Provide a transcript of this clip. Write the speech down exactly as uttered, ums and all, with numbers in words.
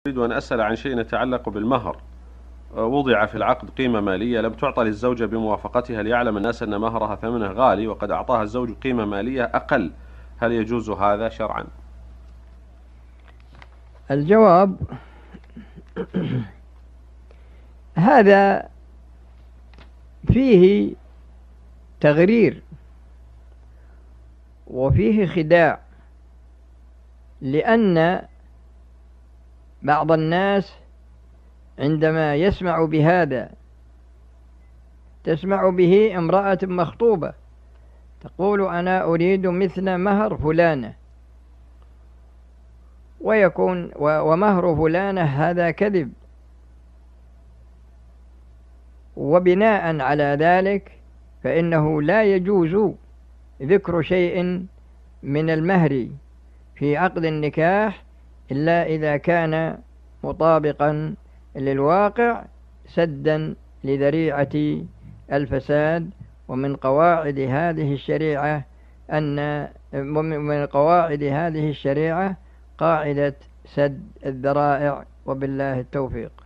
أريد أن أسأل عن شيء يتعلق بالمهر. وضع في العقد قيمة مالية لم تعطى للزوجة بموافقتها، ليعلم الناس أن مهرها ثمنه غالي وقد أعطاها الزوج قيمة مالية أقل، هل يجوز هذا شرعا؟ الجواب: هذا فيه تغرير وفيه خداع، لأن بعض الناس عندما يسمع بهذا، تسمع به امرأة مخطوبة تقول: أنا أريد مثل مهر فلانة، ويكون ومهر فلانة هذا كذب، وبناء على ذلك فإنه لا يجوز ذكر شيء من المهر في عقد النكاح إلا إذا كان مطابقا للواقع سدا لذريعة الفساد. ومن قواعد هذه الشريعة أن من قواعد هذه الشريعة قاعدة سد الذرائع، وبالله التوفيق.